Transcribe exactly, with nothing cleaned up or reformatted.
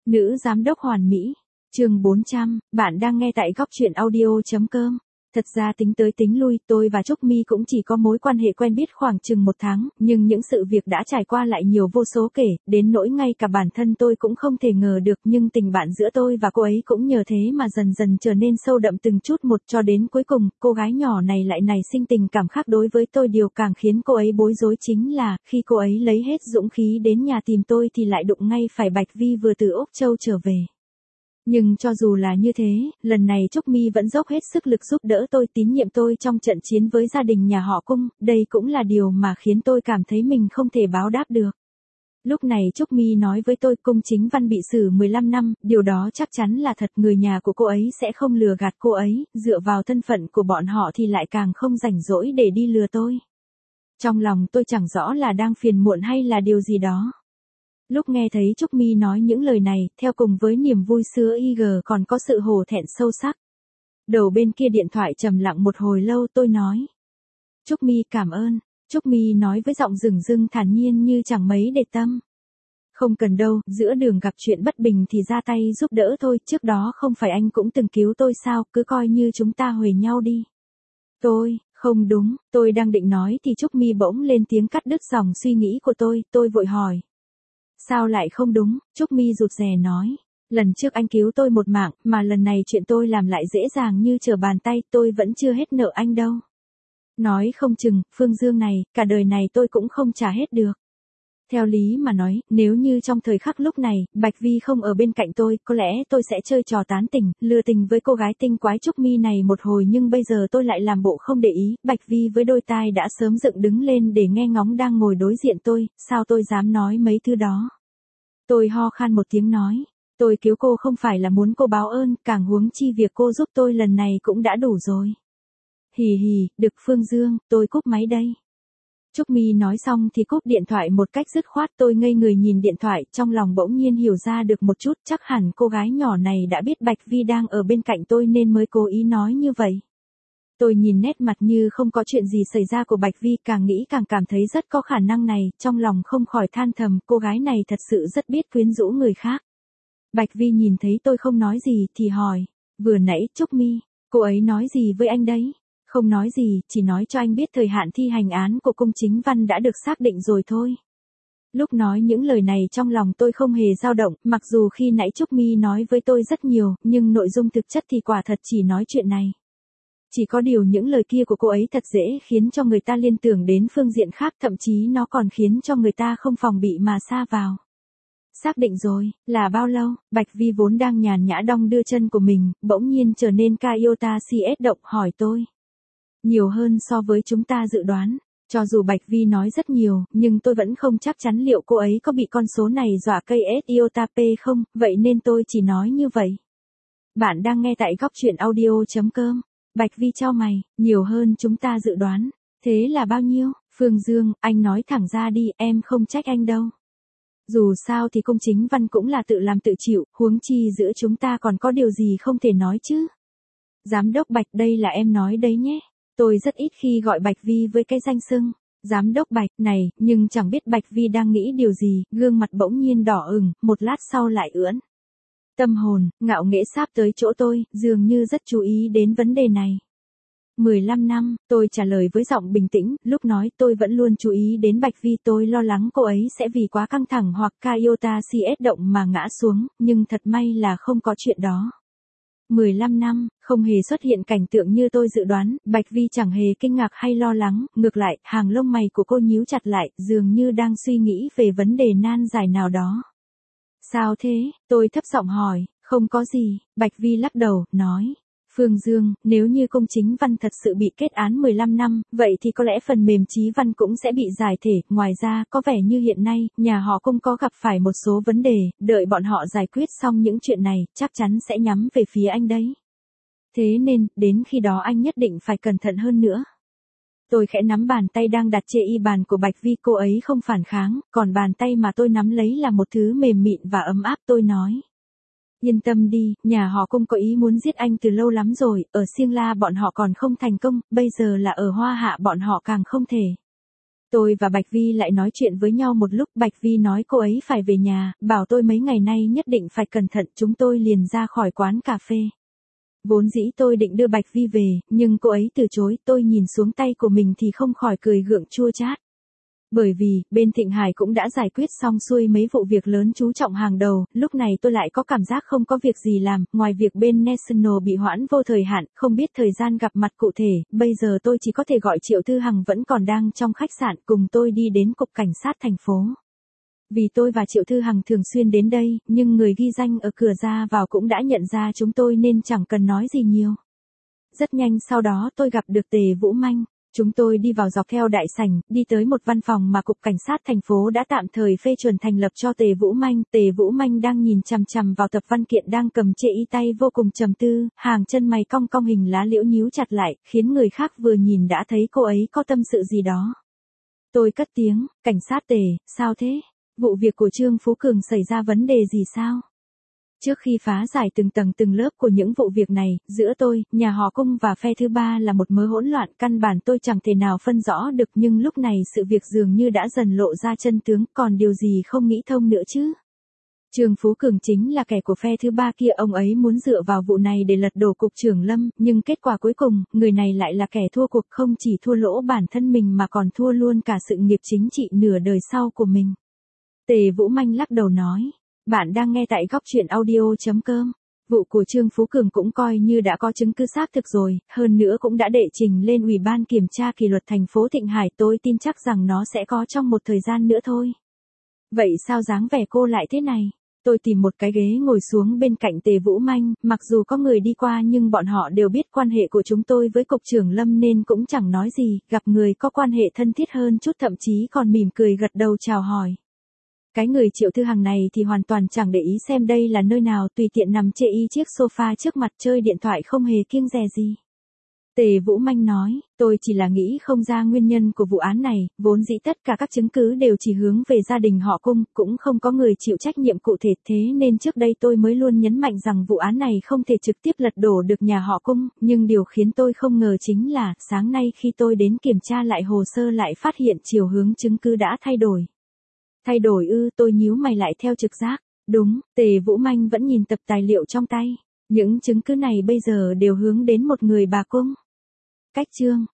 Nữ giám đốc hoàn mỹ. Chương bốn trăm, bạn đang nghe tại góc truyện audio chấm com. Thật ra tính tới tính lui, tôi và Trúc My cũng chỉ có mối quan hệ quen biết khoảng chừng một tháng, nhưng những sự việc đã trải qua lại nhiều vô số kể, đến nỗi ngay cả bản thân tôi cũng không thể ngờ được, nhưng tình bạn giữa tôi và cô ấy cũng nhờ thế mà dần dần trở nên sâu đậm từng chút một, cho đến cuối cùng, cô gái nhỏ này lại nảy sinh tình cảm khác đối với tôi. Điều càng khiến cô ấy bối rối chính là, khi cô ấy lấy hết dũng khí đến nhà tìm tôi thì lại đụng ngay phải Bạch Vi vừa từ Úc Châu trở về. Nhưng cho dù là như thế, lần này Trúc My vẫn dốc hết sức lực giúp đỡ tôi, tín nhiệm tôi trong trận chiến với gia đình nhà họ Cung, đây cũng là điều mà khiến tôi cảm thấy mình không thể báo đáp được. Lúc này Trúc My nói với tôi Cung Chính Văn bị xử mười lăm năm, điều đó chắc chắn là thật, người nhà của cô ấy sẽ không lừa gạt cô ấy, dựa vào thân phận của bọn họ thì lại càng không rảnh rỗi để đi lừa tôi. Trong lòng tôi chẳng rõ là đang phiền muộn hay là điều gì đó. Lúc nghe thấy Trúc My nói những lời này, theo cùng với niềm vui sứa i giê còn có sự hổ thẹn sâu sắc. Đầu bên kia điện thoại trầm lặng một hồi lâu, tôi nói. Trúc My cảm ơn. Trúc My nói với giọng rừng rưng thản nhiên như chẳng mấy để tâm. Không cần đâu, giữa đường gặp chuyện bất bình thì ra tay giúp đỡ thôi, trước đó không phải anh cũng từng cứu tôi sao, cứ coi như chúng ta huề nhau đi. Tôi, không đúng, tôi đang định nói thì Trúc My bỗng lên tiếng cắt đứt dòng suy nghĩ của tôi, tôi vội hỏi. Sao lại không đúng? Trúc My rụt rè nói. Lần trước anh cứu tôi một mạng, mà lần này chuyện tôi làm lại dễ dàng như trở bàn tay, tôi vẫn chưa hết nợ anh đâu. Nói không chừng, Phương Dương này, cả đời này tôi cũng không trả hết được. Theo lý mà nói, nếu như trong thời khắc lúc này, Bạch Vi không ở bên cạnh tôi, có lẽ tôi sẽ chơi trò tán tỉnh, lừa tình với cô gái tinh quái Trúc My này một hồi, nhưng bây giờ tôi lại làm bộ không để ý, Bạch Vi với đôi tai đã sớm dựng đứng lên để nghe ngóng đang ngồi đối diện tôi, sao tôi dám nói mấy thứ đó. Tôi ho khan một tiếng nói, tôi cứu cô không phải là muốn cô báo ơn, càng huống chi việc cô giúp tôi lần này cũng đã đủ rồi. Hì hì, được Phương Dương, tôi cúp máy đây. Trúc My nói xong thì cúp điện thoại một cách dứt khoát, tôi ngây người nhìn điện thoại, trong lòng bỗng nhiên hiểu ra được một chút, chắc hẳn cô gái nhỏ này đã biết Bạch Vi đang ở bên cạnh tôi nên mới cố ý nói như vậy. Tôi nhìn nét mặt như không có chuyện gì xảy ra của Bạch Vi, càng nghĩ càng cảm thấy rất có khả năng này, trong lòng không khỏi than thầm, cô gái này thật sự rất biết quyến rũ người khác. Bạch Vi nhìn thấy tôi không nói gì thì hỏi, vừa nãy Trúc My, cô ấy nói gì với anh đấy? Không nói gì, chỉ nói cho anh biết thời hạn thi hành án của Cung Chính Văn đã được xác định rồi thôi. Lúc nói những lời này trong lòng tôi không hề dao động, mặc dù khi nãy Trúc My nói với tôi rất nhiều, nhưng nội dung thực chất thì quả thật chỉ nói chuyện này. Chỉ có điều những lời kia của cô ấy thật dễ khiến cho người ta liên tưởng đến phương diện khác, thậm chí nó còn khiến cho người ta không phòng bị mà sa vào. Xác định rồi, là bao lâu? Bạch Vi vốn đang nhàn nhã đong đưa chân của mình, bỗng nhiên trở nên Toyota xê ét động, hỏi tôi. Nhiều hơn so với chúng ta dự đoán. Cho dù Bạch Vi nói rất nhiều, nhưng tôi vẫn không chắc chắn liệu cô ấy có bị con số này dọa cây Toyota P không, vậy nên tôi chỉ nói như vậy. Bạn đang nghe tại góc truyện audio chấm com. Bạch Vi chau mày, nhiều hơn chúng ta dự đoán. Thế là bao nhiêu? Phương Dương, anh nói thẳng ra đi, em không trách anh đâu. Dù sao thì Cung Chính Văn cũng là tự làm tự chịu, huống chi giữa chúng ta còn có điều gì không thể nói chứ. Giám đốc Bạch, đây là em nói đấy nhé. Tôi rất ít khi gọi Bạch Vi với cái danh xưng Giám đốc Bạch này, nhưng chẳng biết Bạch Vi đang nghĩ điều gì, gương mặt bỗng nhiên đỏ ửng, một lát sau lại ưỡn. Tâm hồn, ngạo nghễ sáp tới chỗ tôi, dường như rất chú ý đến vấn đề này. mười lăm năm, tôi trả lời với giọng bình tĩnh, lúc nói tôi vẫn luôn chú ý đến Bạch Vi, tôi lo lắng cô ấy sẽ vì quá căng thẳng hoặc Toyota xê ét động mà ngã xuống, nhưng thật may là không có chuyện đó. mười lăm năm, không hề xuất hiện cảnh tượng như tôi dự đoán, Bạch Vi chẳng hề kinh ngạc hay lo lắng, ngược lại, hàng lông mày của cô nhíu chặt lại, dường như đang suy nghĩ về vấn đề nan giải nào đó. Sao thế? Tôi thấp giọng hỏi, không có gì, Bạch Vi lắc đầu, nói. Phương Dương, nếu như Cung Chính Văn thật sự bị kết án mười lăm năm, vậy thì có lẽ phần mềm Chí Văn cũng sẽ bị giải thể, ngoài ra, có vẻ như hiện nay, nhà họ Cung có gặp phải một số vấn đề, đợi bọn họ giải quyết xong những chuyện này, chắc chắn sẽ nhắm về phía anh đấy. Thế nên, đến khi đó anh nhất định phải cẩn thận hơn nữa. Tôi khẽ nắm bàn tay đang đặt trên y bàn của Bạch Vi, cô ấy không phản kháng, còn bàn tay mà tôi nắm lấy là một thứ mềm mịn và ấm áp, tôi nói. Yên tâm đi, nhà họ Cung có ý muốn giết anh từ lâu lắm rồi, ở Siêng La bọn họ còn không thành công, bây giờ là ở Hoa Hạ bọn họ càng không thể. Tôi và Bạch Vi lại nói chuyện với nhau một lúc, Bạch Vi nói cô ấy phải về nhà, bảo tôi mấy ngày nay nhất định phải cẩn thận, chúng tôi liền ra khỏi quán cà phê. Vốn dĩ tôi định đưa Bạch Vi về, nhưng cô ấy từ chối, tôi nhìn xuống tay của mình thì không khỏi cười gượng chua chát. Bởi vì, bên Thịnh Hải cũng đã giải quyết xong xuôi mấy vụ việc lớn chú trọng hàng đầu, lúc này tôi lại có cảm giác không có việc gì làm, ngoài việc bên National bị hoãn vô thời hạn, không biết thời gian gặp mặt cụ thể, bây giờ tôi chỉ có thể gọi Triệu Thư Hằng vẫn còn đang trong khách sạn cùng tôi đi đến cục cảnh sát thành phố. Vì tôi và Triệu Thư Hằng thường xuyên đến đây, nhưng người ghi danh ở cửa ra vào cũng đã nhận ra chúng tôi nên chẳng cần nói gì nhiều. Rất nhanh sau đó tôi gặp được Tề Vũ Manh. Chúng tôi đi vào dọc theo đại sảnh, đi tới một văn phòng mà Cục Cảnh sát thành phố đã tạm thời phê chuẩn thành lập cho Tề Vũ Manh. Tề Vũ Manh đang nhìn chằm chằm vào tập văn kiện đang cầm chệ y tay vô cùng trầm tư, hàng chân mày cong cong hình lá liễu nhíu chặt lại, khiến người khác vừa nhìn đã thấy cô ấy có tâm sự gì đó. Tôi cất tiếng, cảnh sát Tề, sao thế? Vụ việc của Trương Phú Cường xảy ra vấn đề gì sao? Trước khi phá giải từng tầng từng lớp của những vụ việc này, giữa tôi, nhà họ Cung và phe thứ ba là một mớ hỗn loạn, căn bản tôi chẳng thể nào phân rõ được, nhưng lúc này sự việc dường như đã dần lộ ra chân tướng, còn điều gì không nghĩ thông nữa chứ? Trương Phú Cường chính là kẻ của phe thứ ba kia, ông ấy muốn dựa vào vụ này để lật đổ cục trưởng Lâm, nhưng kết quả cuối cùng, người này lại là kẻ thua cuộc, không chỉ thua lỗ bản thân mình mà còn thua luôn cả sự nghiệp chính trị nửa đời sau của mình. Tề Vũ Manh lắc đầu nói. Bạn đang nghe tại góc truyện audio chấm com. Vụ của Trương Phú Cường cũng coi như đã có chứng cứ xác thực rồi, hơn nữa cũng đã đệ trình lên Ủy ban Kiểm tra Kỷ luật thành phố Thịnh Hải, tôi tin chắc rằng nó sẽ có trong một thời gian nữa thôi. Vậy sao dáng vẻ cô lại thế này? Tôi tìm một cái ghế ngồi xuống bên cạnh Tề Vũ Manh, mặc dù có người đi qua nhưng bọn họ đều biết quan hệ của chúng tôi với Cục trưởng Lâm nên cũng chẳng nói gì, gặp người có quan hệ thân thiết hơn chút thậm chí còn mỉm cười gật đầu chào hỏi. Cái người Triệu Thư Hằng này thì hoàn toàn chẳng để ý xem đây là nơi nào, tùy tiện nằm chệ y chiếc sofa trước mặt chơi điện thoại không hề kiêng dè gì. Tề Vũ Manh nói, tôi chỉ là nghĩ không ra nguyên nhân của vụ án này, vốn dĩ tất cả các chứng cứ đều chỉ hướng về gia đình họ Cung, cũng không có người chịu trách nhiệm cụ thể, thế nên trước đây tôi mới luôn nhấn mạnh rằng vụ án này không thể trực tiếp lật đổ được nhà họ Cung, nhưng điều khiến tôi không ngờ chính là, sáng nay khi tôi đến kiểm tra lại hồ sơ lại phát hiện chiều hướng chứng cứ đã thay đổi. Thay đổi ư? Tôi nhíu mày lại theo trực giác. Đúng, Tề Vũ Manh vẫn nhìn tập tài liệu trong tay. Những chứng cứ này bây giờ đều hướng đến một người bà Cung. Cách Trương